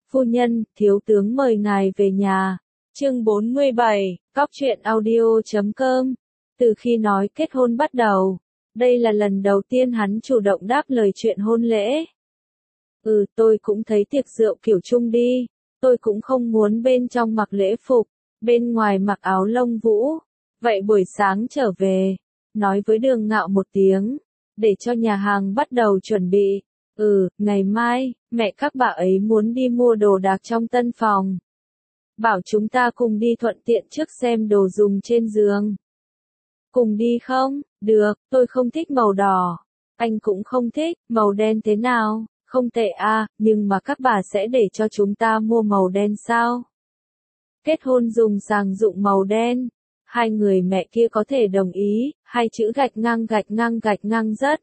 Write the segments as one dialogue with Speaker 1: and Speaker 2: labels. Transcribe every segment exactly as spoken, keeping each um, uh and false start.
Speaker 1: Phu nhân, thiếu tướng mời ngài về nhà. Chương bốn mươi bảy, Cóc truyện audio chấm com. Từ khi nói kết hôn bắt đầu, đây là lần đầu tiên hắn chủ động đáp lời chuyện hôn lễ. Ừ, tôi cũng thấy tiệc rượu kiểu chung đi. Tôi cũng không muốn bên trong mặc lễ phục, bên ngoài mặc áo lông vũ. Vậy buổi sáng trở về, nói với Đường Ngạo một tiếng, để cho nhà hàng bắt đầu chuẩn bị. Ừ, ngày mai, mẹ các bà ấy muốn đi mua đồ đạc trong tân phòng. Bảo chúng ta cùng đi thuận tiện trước xem đồ dùng trên giường. Cùng đi không? Được, tôi không thích màu đỏ. Anh cũng không thích, màu đen thế nào? Không tệ à, nhưng mà các bà sẽ để cho chúng ta mua màu đen sao? Kết hôn dùng sàng dụng màu đen. Hai người mẹ kia có thể đồng ý, hai chữ gạch ngang gạch ngang gạch ngang rất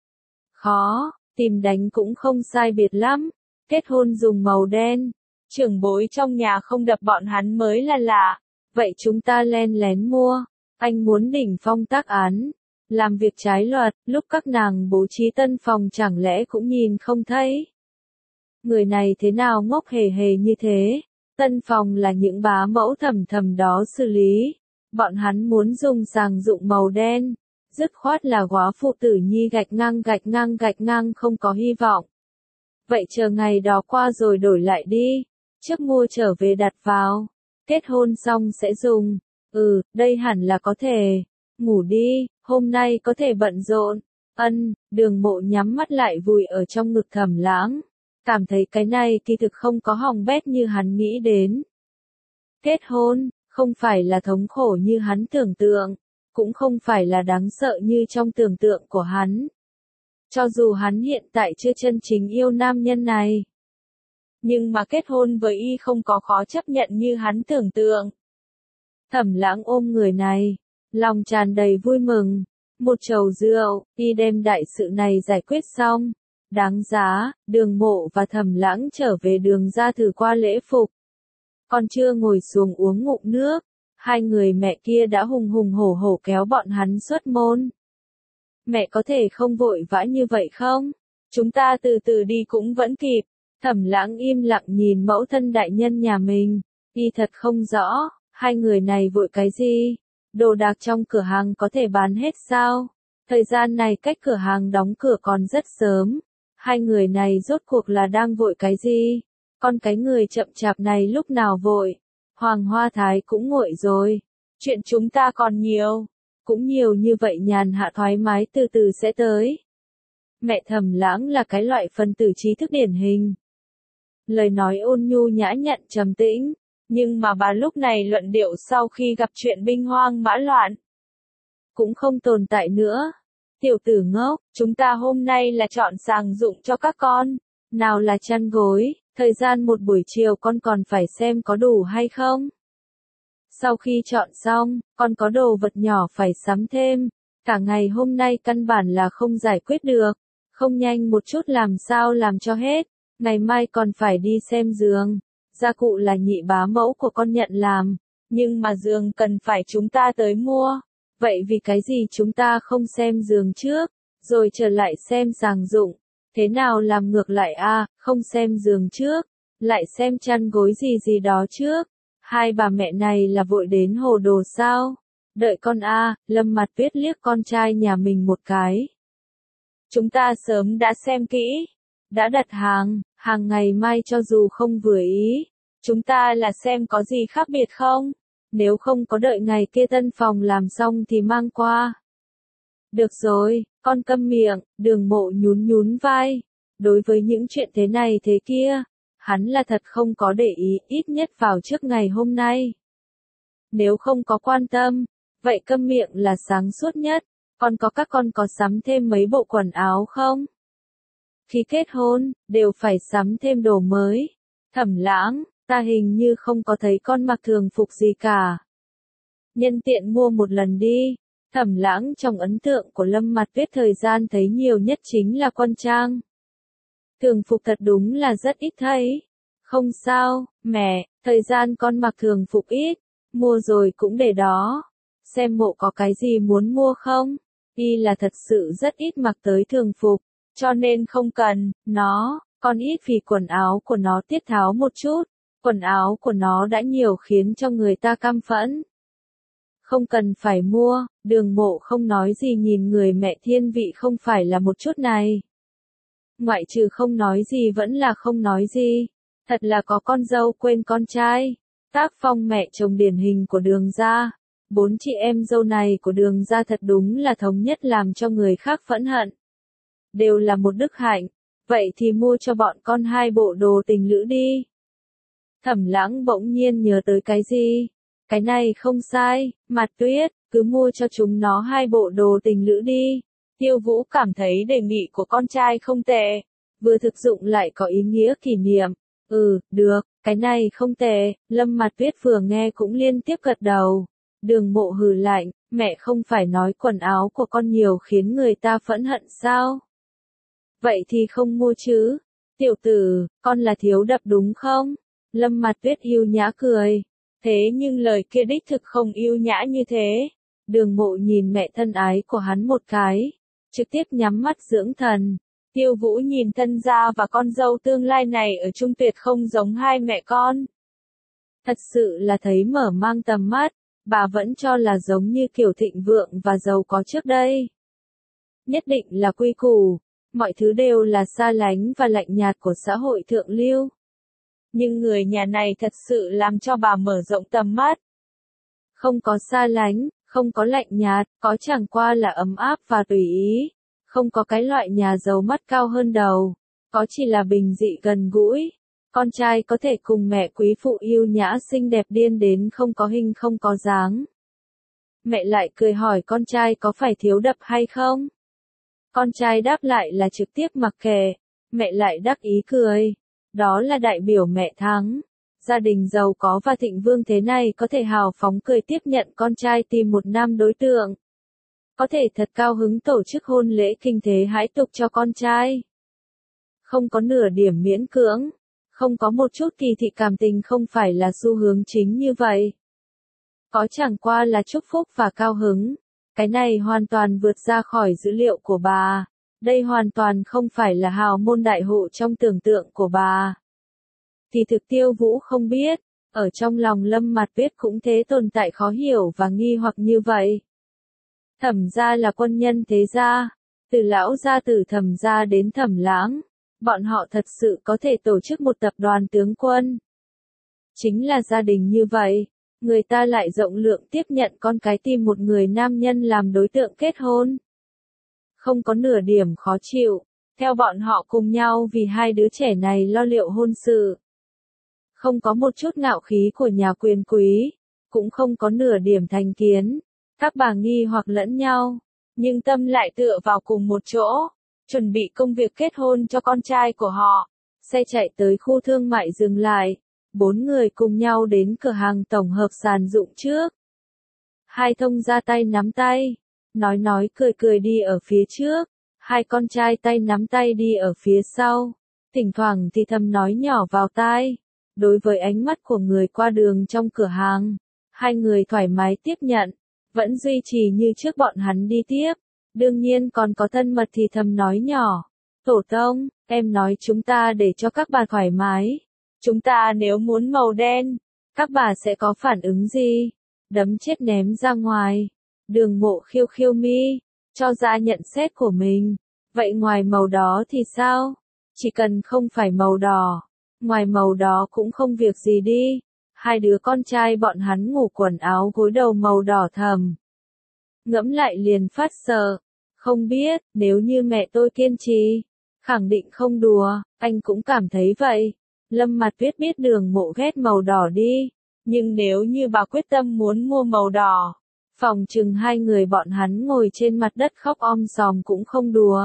Speaker 1: khó, tìm đánh cũng không sai biệt lắm. Kết hôn dùng màu đen. Trưởng bối trong nhà không đập bọn hắn mới là lạ. Vậy chúng ta len lén mua. Anh muốn đỉnh phong tác án. Làm việc trái luật, lúc các nàng bố trí tân phòng chẳng lẽ cũng nhìn không thấy. Người này thế nào ngốc hề hề như thế. Tân phòng là những bá mẫu thầm thầm đó xử lý. Bọn hắn muốn dùng sàng dụng màu đen. Dứt khoát là góa phụ tử nhi gạch ngang gạch ngang gạch ngang không có hy vọng. Vậy chờ ngày đó qua rồi đổi lại đi. Trước mua trở về đặt vào. Kết hôn xong sẽ dùng. Ừ, đây hẳn là có thể. Ngủ đi, hôm nay có thể bận rộn. Ân, Đường Mộ nhắm mắt lại vùi ở trong ngực Thẩm Lãng. Cảm thấy cái này kỳ thực không có hỏng bét như hắn nghĩ đến. Kết hôn, không phải là thống khổ như hắn tưởng tượng. Cũng không phải là đáng sợ như trong tưởng tượng của hắn. Cho dù hắn hiện tại chưa chân chính yêu nam nhân này. Nhưng mà kết hôn với y không có khó chấp nhận như hắn tưởng tượng. Thẩm Lãng ôm người này, lòng tràn đầy vui mừng. Một chầu rượu, y đem đại sự này giải quyết xong. Đáng giá, Đường Mộ và Thẩm Lãng trở về Đường ra thử qua lễ phục. Còn chưa ngồi xuống uống ngụm nước, hai người mẹ kia đã hùng hùng hổ hổ kéo bọn hắn xuất môn. Mẹ có thể không vội vã như vậy không? Chúng ta từ từ đi cũng vẫn kịp. Thẩm Lãng im lặng nhìn mẫu thân đại nhân nhà mình. Y thật không rõ, hai người này vội cái gì? Đồ đạc trong cửa hàng có thể bán hết sao? Thời gian này cách cửa hàng đóng cửa còn rất sớm. Hai người này rốt cuộc là đang vội cái gì? Con cái người chậm chạp này lúc nào vội? Hoàng Hoa Thái cũng nguội rồi. Chuyện chúng ta còn nhiều. Cũng nhiều như vậy nhàn hạ thoải mái từ từ sẽ tới. Mẹ Thẩm Lãng là cái loại phân tử trí thức điển hình. Lời nói ôn nhu nhã nhặn trầm tĩnh. Nhưng mà bà lúc này luận điệu sau khi gặp chuyện binh hoang mã loạn. Cũng không tồn tại nữa. Tiểu tử ngốc, chúng ta hôm nay là chọn sàng dụng cho các con. Nào là chăn gối, thời gian một buổi chiều con còn phải xem có đủ hay không. Sau khi chọn xong, con có đồ vật nhỏ phải sắm thêm. Cả ngày hôm nay căn bản là không giải quyết được. Không nhanh một chút làm sao làm cho hết. Ngày mai còn phải đi xem giường. Gia cụ là nhị bá mẫu của con nhận làm. Nhưng mà giường cần phải chúng ta tới mua. Vậy vì cái gì chúng ta không xem giường trước, rồi trở lại xem sàng dụng. Thế nào làm ngược lại a à, không xem giường trước, lại xem chăn gối gì gì đó trước. Hai bà mẹ này là vội đến hồ đồ sao? Đợi con a à, Lâm Mặt Tuyết liếc con trai nhà mình một cái. Chúng ta sớm đã xem kỹ, đã đặt hàng, hàng ngày mai cho dù không vừa ý. Chúng ta là xem có gì khác biệt không? Nếu không có đợi ngày kia tân phòng làm xong thì mang qua. Được rồi, con câm miệng, Đường Mộ nhún nhún vai. Đối với những chuyện thế này thế kia, hắn là thật không có để ý, ít nhất vào trước ngày hôm nay. Nếu không có quan tâm, vậy câm miệng là sáng suốt nhất. Còn có các con có sắm thêm mấy bộ quần áo không? Khi kết hôn, đều phải sắm thêm đồ mới. Thẩm Lãng, ta hình như không có thấy con mặc thường phục gì cả. Nhân tiện mua một lần đi. Thẩm Lãng trong ấn tượng của Lâm Mặt Tuyết thời gian thấy nhiều nhất chính là quân trang. Thường phục thật đúng là rất ít thấy. Không sao, mẹ, thời gian con mặc thường phục ít. Mua rồi cũng để đó. Xem Mộ có cái gì muốn mua không? Y là thật sự rất ít mặc tới thường phục. Cho nên không cần, nó, Con ít vì quần áo của nó tiết tháo một chút, quần áo của nó đã nhiều khiến cho người ta căm phẫn. Không cần phải mua, Đường Mộ không nói gì nhìn người mẹ thiên vị không phải là một chút này. Ngoại trừ không nói gì vẫn là không nói gì, thật là có con dâu quên con trai. Tác phong mẹ chồng điển hình của Đường gia, bốn chị em dâu này của Đường gia thật đúng là thống nhất làm cho người khác phẫn hận. Đều là một đức hạnh, vậy thì mua cho bọn con hai bộ đồ tình lữ đi. Thẩm Lãng bỗng nhiên nhớ tới cái gì? Cái này không sai, Mạt Tuyết, cứ mua cho chúng nó hai bộ đồ tình lữ đi. Tiêu Vũ cảm thấy đề nghị của con trai không tệ, vừa thực dụng lại có ý nghĩa kỷ niệm. Ừ, được, cái này không tệ, Lâm Mạt Tuyết vừa nghe cũng liên tiếp gật đầu. Đường Mộ hừ lạnh, mẹ không phải nói quần áo của con nhiều khiến người ta phẫn hận sao? Vậy thì không mua chứ. Tiểu tử, con là thiếu đập đúng không? Lâm Mạt Tuyết yêu nhã cười. Thế nhưng lời kia đích thực không yêu nhã như thế. Đường Mộ nhìn mẹ thân ái của hắn một cái, trực tiếp nhắm mắt dưỡng thần. Tiêu Vũ nhìn thân gia và con dâu tương lai này ở chung tuyệt không giống hai mẹ con. Thật sự là thấy mở mang tầm mắt, bà vẫn cho là giống như kiểu thịnh vượng và giàu có trước đây. Nhất định là quy củ, mọi thứ đều là xa lánh và lạnh nhạt của xã hội thượng lưu. Nhưng người nhà này thật sự làm cho bà mở rộng tầm mắt. Không có xa lánh, không có lạnh nhạt, có chẳng qua là ấm áp và tùy ý. Không có cái loại nhà giàu mắt cao hơn đầu, có chỉ là bình dị gần gũi. Con trai có thể cùng mẹ quý phụ yêu nhã xinh đẹp điên đến không có hình không có dáng. Mẹ lại cười hỏi con trai có phải thiếu đập hay không? Con trai đáp lại là trực tiếp mặc kệ, mẹ lại đắc ý cười. Đó là đại biểu mẹ thắng. Gia đình giàu có và thịnh vương thế này có thể hào phóng cười tiếp nhận con trai tìm một nam đối tượng. Có thể thật cao hứng tổ chức hôn lễ kinh thế hãi tục cho con trai. Không có nửa điểm miễn cưỡng, không có một chút kỳ thị cảm tình không phải là xu hướng chính như vậy. Có chẳng qua là chúc phúc và cao hứng. Cái này hoàn toàn vượt ra khỏi dữ liệu của bà. Đây hoàn toàn không phải là hào môn đại hộ trong tưởng tượng của bà. Thì thực Tiêu Vũ không biết, ở trong lòng Lâm Mạt Tuyết cũng thế tồn tại khó hiểu và nghi hoặc như vậy. Thẩm gia là quân nhân thế gia, từ lão gia tử Thẩm gia đến Thẩm Lãng, bọn họ thật sự có thể tổ chức một tập đoàn tướng quân. Chính là gia đình như vậy, người ta lại rộng lượng tiếp nhận con cái tìm một người nam nhân làm đối tượng kết hôn. Không có nửa điểm khó chịu, theo bọn họ cùng nhau vì hai đứa trẻ này lo liệu hôn sự. Không có một chút ngạo khí của nhà quyền quý, cũng không có nửa điểm thành kiến. Các bà nghi hoặc lẫn nhau, nhưng tâm lại tựa vào cùng một chỗ, chuẩn bị công việc kết hôn cho con trai của họ. Xe chạy tới khu thương mại dừng lại, bốn người cùng nhau đến cửa hàng tổng hợp sàn dụng trước. Hai thông ra tay nắm tay, nói nói cười cười đi ở phía trước, hai con trai tay nắm tay đi ở phía sau, thỉnh thoảng thì thầm nói nhỏ vào tai. Đối với ánh mắt của người qua đường trong cửa hàng, hai người thoải mái tiếp nhận, vẫn duy trì như trước bọn hắn đi tiếp. Đương nhiên còn có thân mật thì thầm nói nhỏ. Tổ tông, em nói chúng ta để cho các bà thoải mái. Chúng ta nếu muốn màu đen, các bà sẽ có phản ứng gì? Đấm chết ném ra ngoài. Đường Mộ khiêu khiêu mi, cho ra nhận xét của mình. Vậy ngoài màu đó thì sao? Chỉ cần không phải màu đỏ, ngoài màu đó cũng không việc gì đi. Hai đứa con trai bọn hắn ngủ quần áo gối đầu màu đỏ thầm. Ngẫm lại liền phát sợ. Không biết, nếu như mẹ tôi kiên trì, khẳng định không đùa, anh cũng cảm thấy vậy. Lâm Mạt Tuyết biết Đường Mộ ghét màu đỏ đi, nhưng nếu như bà quyết tâm muốn mua màu đỏ, phòng chừng hai người bọn hắn ngồi trên mặt đất khóc om sòm cũng không đùa.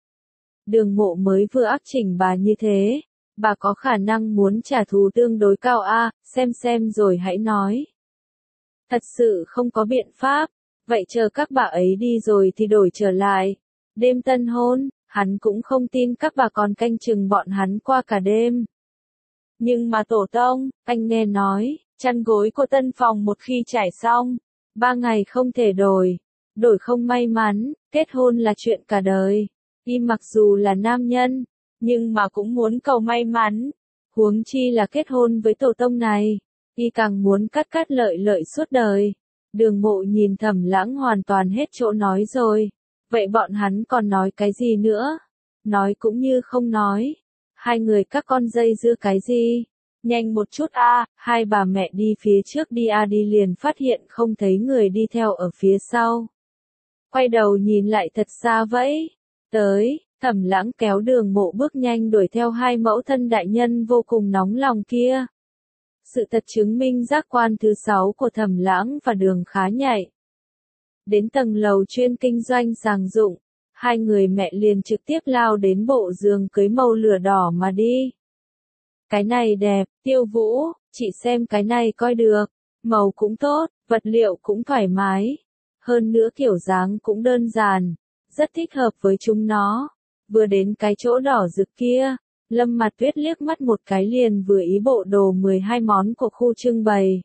Speaker 1: Đường Mộ mới vừa áp chỉnh bà như thế, bà có khả năng muốn trả thù tương đối cao a, à, xem xem rồi hãy nói. Thật sự không có biện pháp, vậy chờ các bà ấy đi rồi thì đổi trở lại. Đêm tân hôn, hắn cũng không tin các bà còn canh chừng bọn hắn qua cả đêm. Nhưng mà tổ tông, anh nghe nói, chăn gối của tân phòng một khi trải xong, ba ngày không thể đổi. Đổi không may mắn, kết hôn là chuyện cả đời. Y mặc dù là nam nhân, nhưng mà cũng muốn cầu may mắn. Huống chi là kết hôn với tổ tông này, y càng muốn cắt cắt lợi lợi suốt đời. Đường Mộ nhìn Thẩm Lãng hoàn toàn hết chỗ nói rồi. Vậy bọn hắn còn nói cái gì nữa? Nói cũng như không nói. Hai người các con dây dưa cái gì? Nhanh một chút a, à, hai bà mẹ đi phía trước đi a à đi liền phát hiện không thấy người đi theo ở phía sau. Quay đầu nhìn lại thật xa vẫy. Tới, Thẩm Lãng kéo Đường Mộ bước nhanh đuổi theo hai mẫu thân đại nhân vô cùng nóng lòng kia. Sự thật chứng minh giác quan thứ sáu của Thẩm Lãng và Đường khá nhạy. Đến tầng lầu chuyên kinh doanh sàng dụng, hai người mẹ liền trực tiếp lao đến bộ giường cưới màu lửa đỏ mà đi. Cái này đẹp, Tiêu Vũ, chị xem cái này coi được, màu cũng tốt, vật liệu cũng thoải mái, hơn nữa kiểu dáng cũng đơn giản, rất thích hợp với chúng nó. Vừa đến cái chỗ đỏ rực kia, Lâm Mặt Tuyết liếc mắt một cái liền vừa ý bộ đồ mười hai món của khu trưng bày.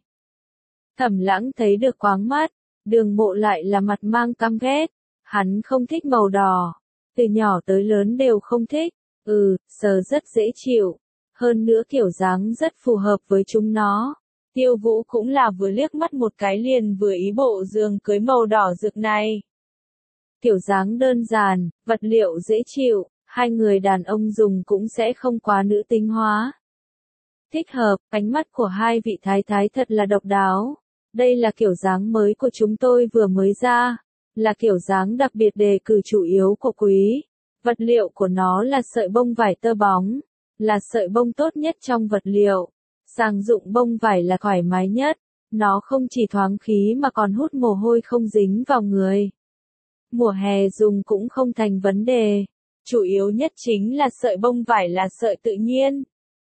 Speaker 1: Thẩm Lãng thấy được quáng mắt, Đường Mộ lại là mặt mang căm ghét, hắn không thích màu đỏ, từ nhỏ tới lớn đều không thích, ừ, sờ rất dễ chịu, hơn nữa kiểu dáng rất phù hợp với chúng nó. Tiêu Vũ cũng là vừa liếc mắt một cái liền vừa ý bộ giường cưới màu đỏ rực này. Kiểu dáng đơn giản, vật liệu dễ chịu, hai người đàn ông dùng cũng sẽ không quá nữ tính hóa. Thích hợp, ánh mắt của hai vị thái thái thật là độc đáo. Đây là kiểu dáng mới của chúng tôi vừa mới ra, là kiểu dáng đặc biệt đề cử chủ yếu của quý. Vật liệu của nó là sợi bông vải tơ bóng, là sợi bông tốt nhất trong vật liệu. Sàng dụng bông vải là thoải mái nhất, nó không chỉ thoáng khí mà còn hút mồ hôi không dính vào người. Mùa hè dùng cũng không thành vấn đề, chủ yếu nhất chính là sợi bông vải là sợi tự nhiên.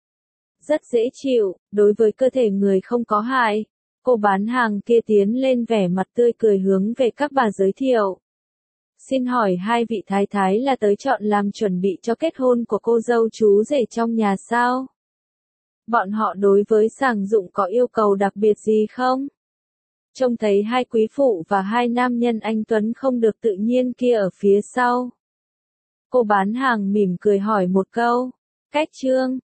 Speaker 1: Rất dễ chịu, đối với cơ thể người không có hại. Cô bán hàng kia tiến lên vẻ mặt tươi cười hướng về các bà giới thiệu. Xin hỏi hai vị thái thái là tới chọn làm chuẩn bị cho kết hôn của cô dâu chú rể trong nhà sao? Bọn họ đối với sàng dụng có yêu cầu đặc biệt gì không? Trông thấy hai quý phụ và hai nam nhân anh Tuấn không được tự nhiên kia ở phía sau. Cô bán hàng mỉm cười hỏi một câu. Cách trương,